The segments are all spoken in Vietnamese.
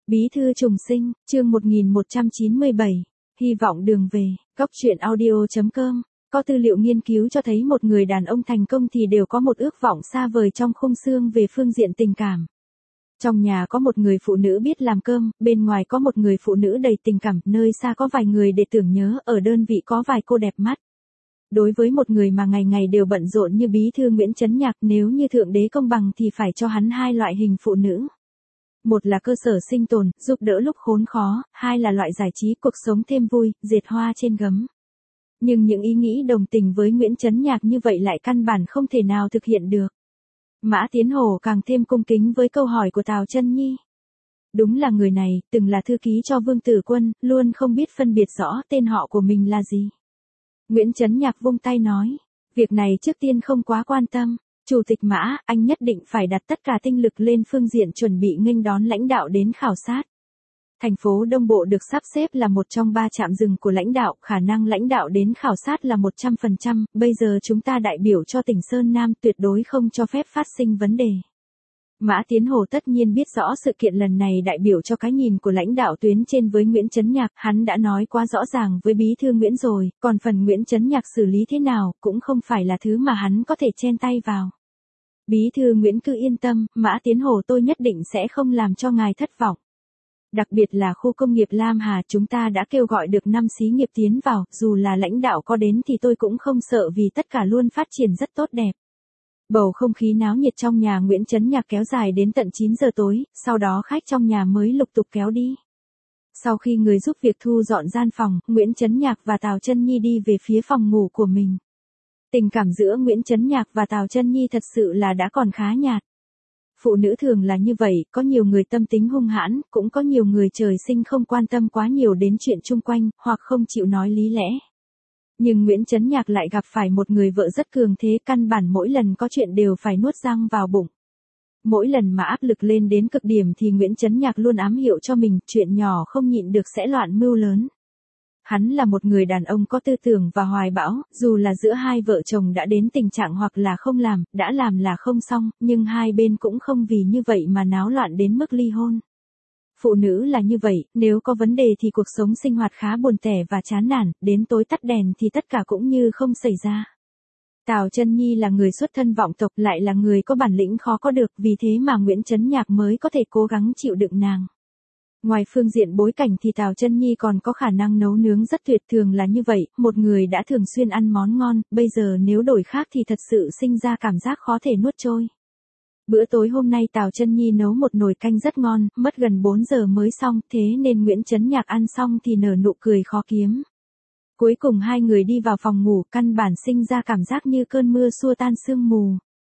Bí thư trùng sinh, chương 1197, hy vọng đường về, góc truyện audio.com. Có tư liệu nghiên cứu cho thấy một người đàn ông thành công thì đều có một ước vọng xa vời trong khung xương về phương diện tình cảm. Trong nhà có một người phụ nữ biết làm cơm, bên ngoài có một người phụ nữ đầy tình cảm, nơi xa có vài người để tưởng nhớ, ở đơn vị có vài cô đẹp mắt. Đối với một người mà ngày ngày đều bận rộn như bí thư Nguyễn Chấn Nhạc, nếu như Thượng Đế công bằng thì phải cho hắn hai loại hình phụ nữ. Một là cơ sở sinh tồn, giúp đỡ lúc khốn khó, hai là loại giải trí cuộc sống thêm vui, dệt hoa trên gấm. Nhưng những ý nghĩ đồng tình với Nguyễn Chấn Nhạc như vậy lại căn bản không thể nào thực hiện được. Mã Tiến Hồ càng thêm cung kính với câu hỏi của Tào Chân Nhi. Đúng là người này, từng là thư ký cho Vương Tử Quân, luôn không biết phân biệt rõ tên họ của mình là gì. Nguyễn Chấn Nhạc vung tay nói, việc này trước tiên không quá quan tâm. Chủ tịch Mã, anh nhất định phải đặt tất cả tinh lực lên phương diện chuẩn bị nghênh đón lãnh đạo đến khảo sát. Thành phố Đông Bộ được sắp xếp là một trong 3 trạm dừng của lãnh đạo, khả năng lãnh đạo đến khảo sát là 100%, bây giờ chúng ta đại biểu cho tỉnh Sơn Nam tuyệt đối không cho phép phát sinh vấn đề. Mã Tiến Hồ tất nhiên biết rõ sự kiện lần này đại biểu cho cái nhìn của lãnh đạo tuyến trên với Nguyễn Chấn Nhạc, hắn đã nói quá rõ ràng với bí thư Nguyễn rồi, còn phần Nguyễn Chấn Nhạc xử lý thế nào, cũng không phải là thứ mà hắn có thể chen tay vào. Bí thư Nguyễn cứ yên tâm, Mã Tiến Hồ tôi nhất định sẽ không làm cho ngài thất vọng. Đặc biệt là khu công nghiệp Lam Hà chúng ta đã kêu gọi được 5 xí nghiệp tiến vào, dù là lãnh đạo có đến thì tôi cũng không sợ vì tất cả luôn phát triển rất tốt đẹp. Bầu không khí náo nhiệt trong nhà Nguyễn Chấn Nhạc kéo dài đến tận 9 giờ tối, sau đó khách trong nhà mới lục tục kéo đi. Sau khi người giúp việc thu dọn gian phòng, Nguyễn Chấn Nhạc và Tào Chân Nhi đi về phía phòng ngủ của mình. Tình cảm giữa Nguyễn Chấn Nhạc và Tào Chân Nhi thật sự là đã còn khá nhạt. Phụ nữ thường là như vậy, có nhiều người tâm tính hung hãn, cũng có nhiều người trời sinh không quan tâm quá nhiều đến chuyện chung quanh, hoặc không chịu nói lý lẽ. Nhưng Nguyễn Chấn Nhạc lại gặp phải một người vợ rất cường thế, căn bản mỗi lần có chuyện đều phải nuốt răng vào bụng. Mỗi lần mà áp lực lên đến cực điểm thì Nguyễn Chấn Nhạc luôn ám hiệu cho mình, chuyện nhỏ không nhịn được sẽ loạn mưu lớn. Hắn là một người đàn ông có tư tưởng và hoài bão, dù là giữa hai vợ chồng đã đến tình trạng hoặc là không làm, đã làm là không xong, nhưng hai bên cũng không vì như vậy mà náo loạn đến mức ly hôn. Phụ nữ là như vậy, nếu có vấn đề thì cuộc sống sinh hoạt khá buồn tẻ và chán nản, đến tối tắt đèn thì tất cả cũng như không xảy ra. Tào Chân Nhi là người xuất thân vọng tộc, lại là người có bản lĩnh khó có được, vì thế mà Nguyễn Chấn Nhạc mới có thể cố gắng chịu đựng nàng. Ngoài phương diện bối cảnh thì Tào Chân Nhi còn có khả năng nấu nướng rất tuyệt, thường là như vậy, một người đã thường xuyên ăn món ngon, bây giờ nếu đổi khác thì thật sự sinh ra cảm giác khó thể nuốt trôi. Bữa tối hôm nay Tào Chân Nhi nấu một nồi canh rất ngon, mất gần 4 giờ mới xong, thế nên Nguyễn Chấn Nhạc ăn xong thì nở nụ cười khó kiếm. Cuối cùng hai người đi vào phòng ngủ, căn bản sinh ra cảm giác như cơn mưa xua tan sương mù.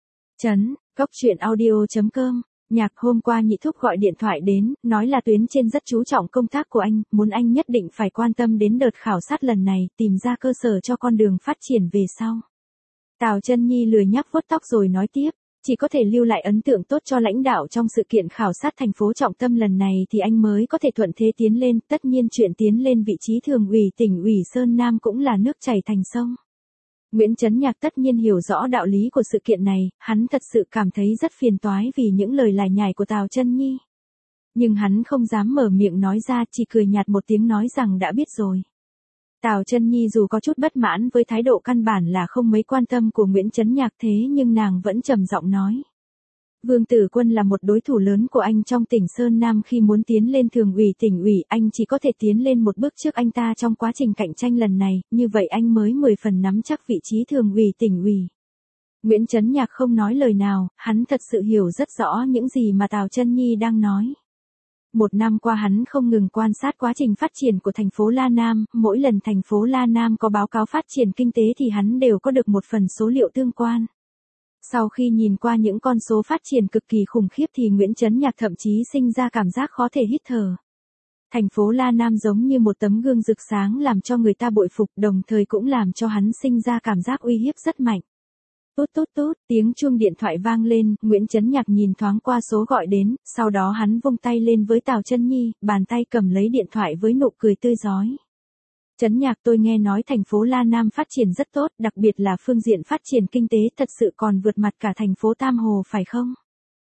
Góc truyện audio.com. Nhạc, hôm qua nhị thúc gọi điện thoại đến, nói là tuyến trên rất chú trọng công tác của anh, muốn anh nhất định phải quan tâm đến đợt khảo sát lần này, tìm ra cơ sở cho con đường phát triển về sau. Tào Chân Nhi lười nhác vuốt tóc rồi nói tiếp, chỉ có thể lưu lại ấn tượng tốt cho lãnh đạo trong sự kiện khảo sát thành phố trọng tâm lần này thì anh mới có thể thuận thế tiến lên, tất nhiên chuyện tiến lên vị trí thường ủy tỉnh ủy Sơn Nam cũng là nước chảy thành sông. Nguyễn Chấn Nhạc tất nhiên hiểu rõ đạo lý của sự kiện này, hắn thật sự cảm thấy rất phiền toái vì những lời lải nhải của Tào Chân Nhi. Nhưng hắn không dám mở miệng nói ra, chỉ cười nhạt một tiếng nói rằng đã biết rồi. Tào Chân Nhi dù có chút bất mãn với thái độ căn bản là không mấy quan tâm của Nguyễn Chấn Nhạc thế nhưng nàng vẫn trầm giọng nói. Vương Tử Quân là một đối thủ lớn của anh trong tỉnh Sơn Nam, khi muốn tiến lên thường ủy tỉnh ủy, anh chỉ có thể tiến lên một bước trước anh ta trong quá trình cạnh tranh lần này, như vậy anh mới 10 phần nắm chắc vị trí thường ủy tỉnh ủy. Nguyễn Chấn Nhạc không nói lời nào, hắn thật sự hiểu rất rõ những gì mà Tào Chân Nhi đang nói. Một năm qua hắn không ngừng quan sát quá trình phát triển của thành phố La Nam, mỗi lần thành phố La Nam có báo cáo phát triển kinh tế thì hắn đều có được một phần số liệu tương quan. Sau khi nhìn qua những con số phát triển cực kỳ khủng khiếp thì Nguyễn Chấn Nhạc thậm chí sinh ra cảm giác khó thể hít thở. Thành phố La Nam giống như một tấm gương rực sáng làm cho người ta bội phục, đồng thời cũng làm cho hắn sinh ra cảm giác uy hiếp rất mạnh. Tút tút tút, tiếng chuông điện thoại vang lên, Nguyễn Chấn Nhạc nhìn thoáng qua số gọi đến, sau đó hắn vung tay lên với Tào Chân Nhi, bàn tay cầm lấy điện thoại với nụ cười tươi rói. Chấn Nhạc, tôi nghe nói thành phố La Nam phát triển rất tốt, đặc biệt là phương diện phát triển kinh tế thật sự còn vượt mặt cả thành phố Tam Hồ phải không?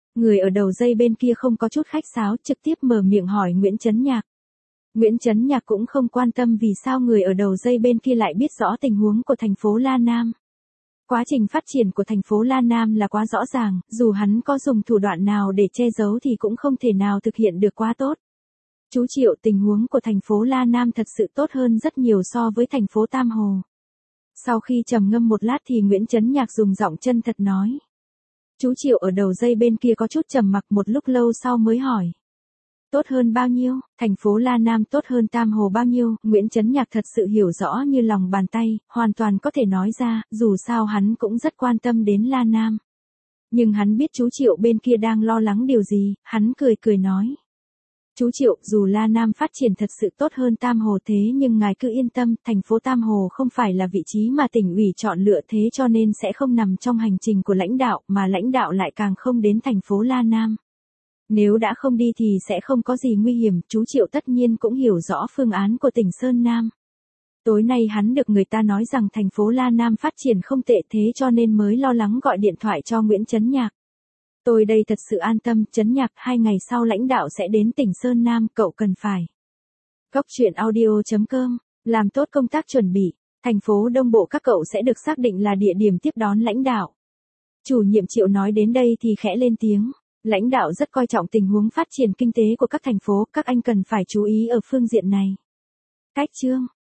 Người ở đầu dây bên kia không có chút khách sáo, trực tiếp mở miệng hỏi Nguyễn Chấn Nhạc. Nguyễn Chấn Nhạc cũng không quan tâm vì sao người ở đầu dây bên kia lại biết rõ tình huống của thành phố La Nam. Quá trình phát triển của thành phố La Nam là quá rõ ràng, dù hắn có dùng thủ đoạn nào để che giấu thì cũng không thể nào thực hiện được quá tốt. Chú Triệu, tình huống của thành phố La Nam thật sự tốt hơn rất nhiều so với thành phố Tam Hồ. Sau khi trầm ngâm một lát thì Nguyễn Chấn Nhạc dùng giọng chân thật nói. Chú Triệu ở đầu dây bên kia có chút trầm mặc, một lúc lâu sau mới hỏi. Tốt hơn bao nhiêu? Thành phố La Nam tốt hơn Tam Hồ bao nhiêu? Nguyễn Chấn Nhạc thật sự hiểu rõ như lòng bàn tay, hoàn toàn có thể nói ra, dù sao hắn cũng rất quan tâm đến La Nam. Nhưng hắn biết chú Triệu bên kia đang lo lắng điều gì, hắn cười cười nói. Chú Triệu, dù La Nam phát triển thật sự tốt hơn Tam Hồ thế nhưng ngài cứ yên tâm, thành phố Tam Hồ không phải là vị trí mà tỉnh ủy chọn lựa, thế cho nên sẽ không nằm trong hành trình của lãnh đạo, mà lãnh đạo lại càng không đến thành phố La Nam. Nếu đã không đi thì sẽ không có gì nguy hiểm, chú Triệu tất nhiên cũng hiểu rõ phương án của tỉnh Sơn Nam. Tối nay hắn được người ta nói rằng thành phố La Nam phát triển không tệ, thế cho nên mới lo lắng gọi điện thoại cho Nguyễn Chấn Nhạc. Tôi đây thật sự an tâm, Chấn Nhạc, 2 ngày sau lãnh đạo sẽ đến tỉnh Sơn Nam, cậu cần phải. Góc truyện audio.com, làm tốt công tác chuẩn bị, thành phố Đông Bộ các cậu sẽ được xác định là địa điểm tiếp đón lãnh đạo. Chủ nhiệm Triệu nói đến đây thì khẽ lên tiếng. Lãnh đạo rất coi trọng tình huống phát triển kinh tế của các thành phố, các anh cần phải chú ý ở phương diện này. Cách chương